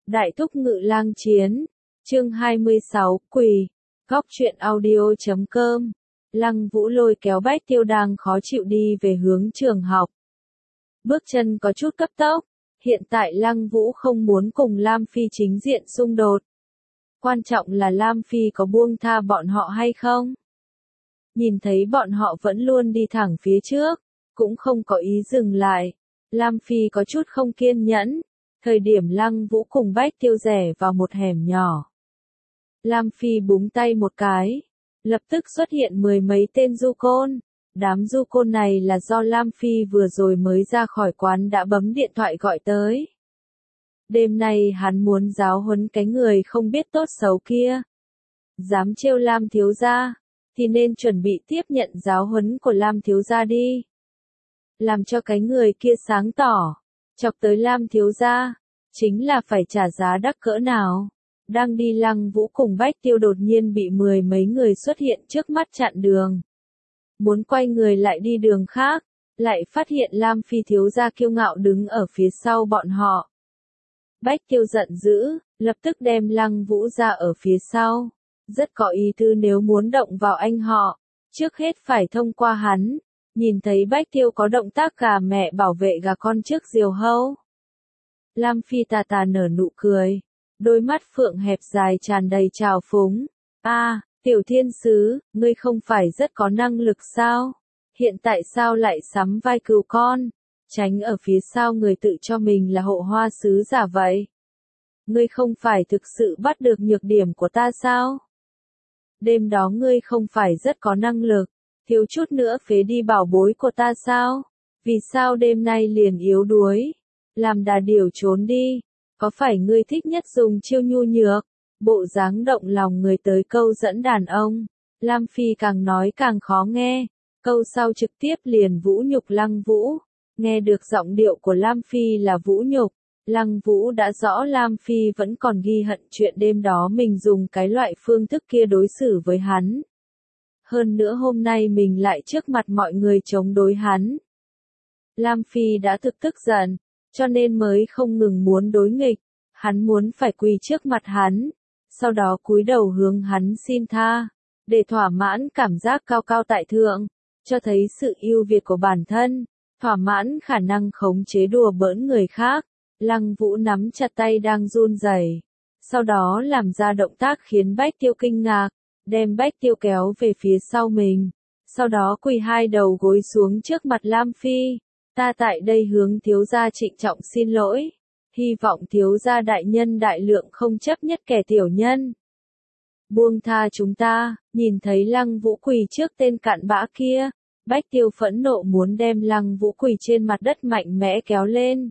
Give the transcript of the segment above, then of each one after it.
Đại thúc ngự lang chiến, chương 26, quỳ, góc truyện audio.com. Lăng Vũ lôi kéo Bách Tiêu đang khó chịu đi về hướng trường học. Bước chân có chút cấp tốc, hiện tại Lăng Vũ không muốn cùng Lam Phi chính diện xung đột. Quan trọng là Lam Phi có buông tha bọn họ hay không? Nhìn thấy bọn họ vẫn luôn đi thẳng phía trước, cũng không có ý dừng lại. Lam Phi có chút không kiên nhẫn. Thời điểm Lăng Vũ cùng Bách Tiêu rẽ vào một hẻm nhỏ. Lam Phi búng tay một cái, lập tức xuất hiện mười mấy tên du côn. Đám du côn này là do Lam Phi vừa rồi mới ra khỏi quán đã bấm điện thoại gọi tới. Đêm nay hắn muốn giáo huấn cái người không biết tốt xấu kia. Dám trêu Lam thiếu gia, thì nên chuẩn bị tiếp nhận giáo huấn của Lam thiếu gia đi. Làm cho cái người kia sáng tỏ. Chọc tới Lam thiếu gia, chính là phải trả giá đắt cỡ nào. Đang đi Lăng Vũ cùng Bách Tiêu đột nhiên bị mười mấy người xuất hiện trước mắt chặn đường. Muốn quay người lại đi đường khác, lại phát hiện Lam Phi thiếu gia kiêu ngạo đứng ở phía sau bọn họ. Bách Tiêu giận dữ, lập tức đem Lăng Vũ ra ở phía sau. Rất có ý tứ nếu muốn động vào anh họ, trước hết phải thông qua hắn. Nhìn thấy Bách Tiêu có động tác gà mẹ bảo vệ gà con trước diều hâu. Lam Phi tà tà nở nụ cười, đôi mắt phượng hẹp dài tràn đầy trào phúng. Tiểu thiên sứ, ngươi không phải rất có năng lực sao? Hiện tại sao lại sắm vai cừu con? Tránh ở phía sau người tự cho mình là hộ hoa sứ giả vậy? Ngươi không phải thực sự bắt được nhược điểm của ta sao? Đêm đó ngươi không phải rất có năng lực, thiếu chút nữa phế đi bảo bối của ta sao? Vì sao đêm nay liền yếu đuối? Làm đà điểu trốn đi, có phải ngươi thích nhất dùng chiêu nhu nhược, bộ dáng động lòng người tới câu dẫn đàn ông. Lam Phi càng nói càng khó nghe, câu sau trực tiếp liền vũ nhục Lăng Vũ. Nghe được giọng điệu của Lam Phi là vũ nhục, Lăng Vũ đã rõ Lam Phi vẫn còn ghi hận chuyện đêm đó mình dùng cái loại phương thức kia đối xử với hắn. Hơn nữa hôm nay mình lại trước mặt mọi người chống đối hắn. Lam Phi đã thực tức giận, cho nên mới không ngừng muốn đối nghịch, hắn muốn phải quỳ trước mặt hắn, sau đó cúi đầu hướng hắn xin tha, để thỏa mãn cảm giác cao cao tại thượng, cho thấy sự ưu việt của bản thân, thỏa mãn khả năng khống chế đùa bỡn người khác. Lăng Vũ nắm chặt tay đang run rẩy, sau đó làm ra động tác khiến Bách Tiêu kinh ngạc, đem Bách Tiêu kéo về phía sau mình, sau đó quỳ hai đầu gối xuống trước mặt Lam Phi. Ta tại đây hướng thiếu gia trịnh trọng xin lỗi, hy vọng thiếu gia đại nhân đại lượng không chấp nhất kẻ tiểu nhân. Buông tha chúng ta. Nhìn thấy Lăng Vũ quỳ trước tên cặn bã kia, Bách Tiêu phẫn nộ muốn đem Lăng Vũ quỳ trên mặt đất mạnh mẽ kéo lên.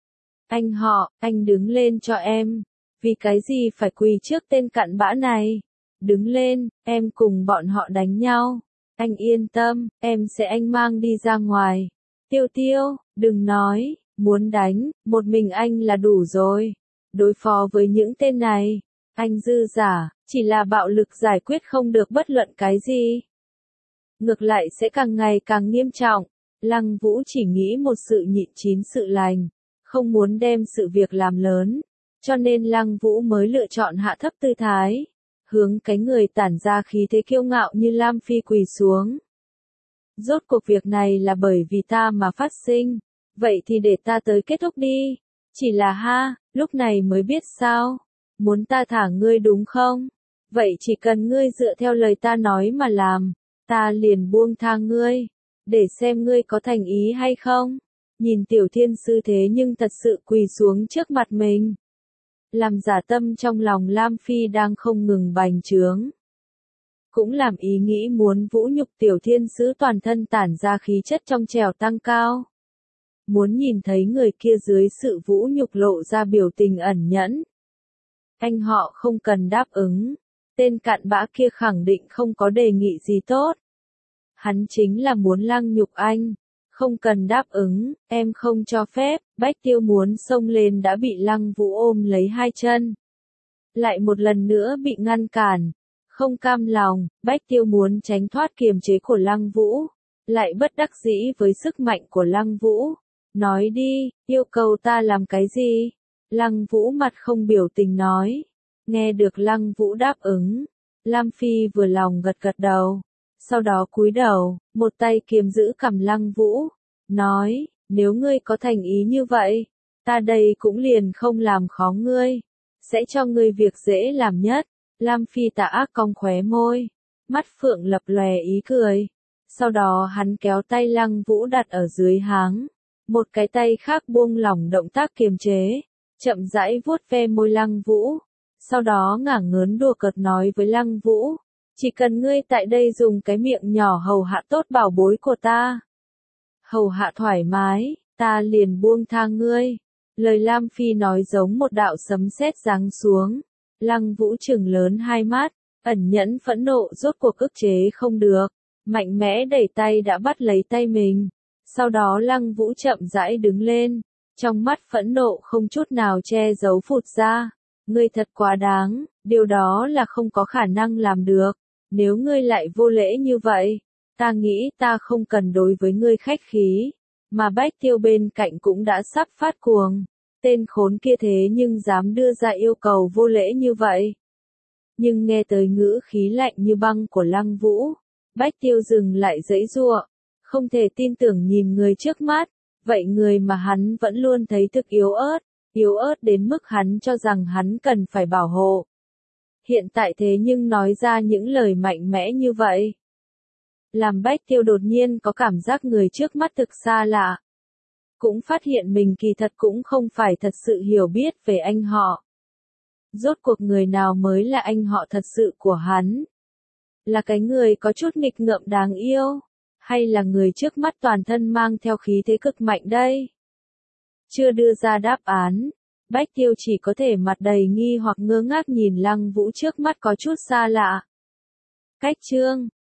Anh đứng lên cho em, vì cái gì phải quỳ trước tên cặn bã này? Đứng lên, em cùng bọn họ đánh nhau. Anh yên tâm, em sẽ mang đi ra ngoài. Tiêu, đừng nói, muốn đánh, một mình anh là đủ rồi. Đối phó với những tên này, anh dư giả, chỉ là bạo lực giải quyết không được bất luận cái gì. Ngược lại sẽ càng ngày càng nghiêm trọng. Lăng Vũ chỉ nghĩ một sự nhịn chín sự lành, không muốn đem sự việc làm lớn, cho nên Lăng Vũ mới lựa chọn hạ thấp tư thái, hướng cái người tản ra khí thế kiêu ngạo như Lam Phi quỳ xuống. Rốt cuộc việc này là bởi vì ta mà phát sinh, vậy thì để ta tới kết thúc đi. Chỉ là lúc này mới biết sao, muốn ta thả ngươi đúng không? Vậy chỉ cần ngươi dựa theo lời ta nói mà làm, ta liền buông tha ngươi, để xem ngươi có thành ý hay không. Nhìn tiểu thiên sư thế nhưng thật sự quỳ xuống trước mặt mình. Làm giả tâm trong lòng Lam Phi đang không ngừng bành trướng. Cũng làm ý nghĩ muốn vũ nhục tiểu thiên sứ toàn thân tản ra khí chất trong trẻo tăng cao. Muốn nhìn thấy người kia dưới sự vũ nhục lộ ra biểu tình ẩn nhẫn. Anh họ không cần đáp ứng. Tên cặn bã kia khẳng định không có đề nghị gì tốt. Hắn chính là muốn lăng nhục anh. Không cần đáp ứng, em không cho phép. Bách Tiêu muốn xông lên đã bị Lăng Vũ ôm lấy hai chân. Lại một lần nữa bị ngăn cản. Không cam lòng, Bách Tiêu muốn tránh thoát kiềm chế của Lăng Vũ, lại bất đắc dĩ với sức mạnh của Lăng Vũ. Nói đi, yêu cầu ta làm cái gì? Lăng Vũ mặt không biểu tình nói. Nghe được Lăng Vũ đáp ứng, Lam Phi vừa lòng gật gật đầu, sau đó cúi đầu, một tay kiềm giữ cằm Lăng Vũ, nói, nếu ngươi có thành ý như vậy, ta đây cũng liền không làm khó ngươi, sẽ cho ngươi việc dễ làm nhất. Lam Phi tà ác cong khóe môi, mắt phượng lập lòe ý cười, sau đó hắn kéo tay Lăng Vũ đặt ở dưới háng, một cái tay khác buông lỏng động tác kiềm chế, chậm rãi vuốt ve môi Lăng Vũ. Sau đó ngả ngớn đùa cợt nói với Lăng Vũ, chỉ cần ngươi tại đây dùng cái miệng nhỏ hầu hạ tốt bảo bối của ta. Hầu hạ thoải mái, ta liền buông tha ngươi. Lời Lam Phi nói giống một đạo sấm sét giáng xuống. Lăng Vũ trừng lớn hai mắt, ẩn nhẫn phẫn nộ rốt cuộc ức chế không được. Mạnh mẽ đẩy tay đã bắt lấy tay mình. Sau đó Lăng Vũ chậm rãi đứng lên, trong mắt phẫn nộ không chút nào che giấu phụt ra. Ngươi thật quá đáng, điều đó là không có khả năng làm được. Nếu ngươi lại vô lễ như vậy, ta nghĩ ta không cần đối với ngươi khách khí. Mà Bách Tiêu bên cạnh cũng đã sắp phát cuồng. Tên khốn kia thế nhưng dám đưa ra yêu cầu vô lễ như vậy. Nhưng nghe tới ngữ khí lạnh như băng của Lăng Vũ, Bách Tiêu dừng lại giãy giụa, không thể tin tưởng nhìn người trước mắt, vậy người mà hắn vẫn luôn thấy thực yếu ớt đến mức hắn cho rằng hắn cần phải bảo hộ. Hiện tại thế nhưng nói ra những lời mạnh mẽ như vậy. Làm Bách Tiêu đột nhiên có cảm giác người trước mắt thực xa lạ. Cũng phát hiện mình kỳ thật cũng không phải thật sự hiểu biết về anh họ. Rốt cuộc người nào mới là anh họ thật sự của hắn? Là cái người có chút nghịch ngợm đáng yêu? Hay là người trước mắt toàn thân mang theo khí thế cực mạnh đây? Chưa đưa ra đáp án, Bách Tiêu chỉ có thể mặt đầy nghi hoặc ngơ ngác nhìn Lăng Vũ trước mắt có chút xa lạ. Cách chương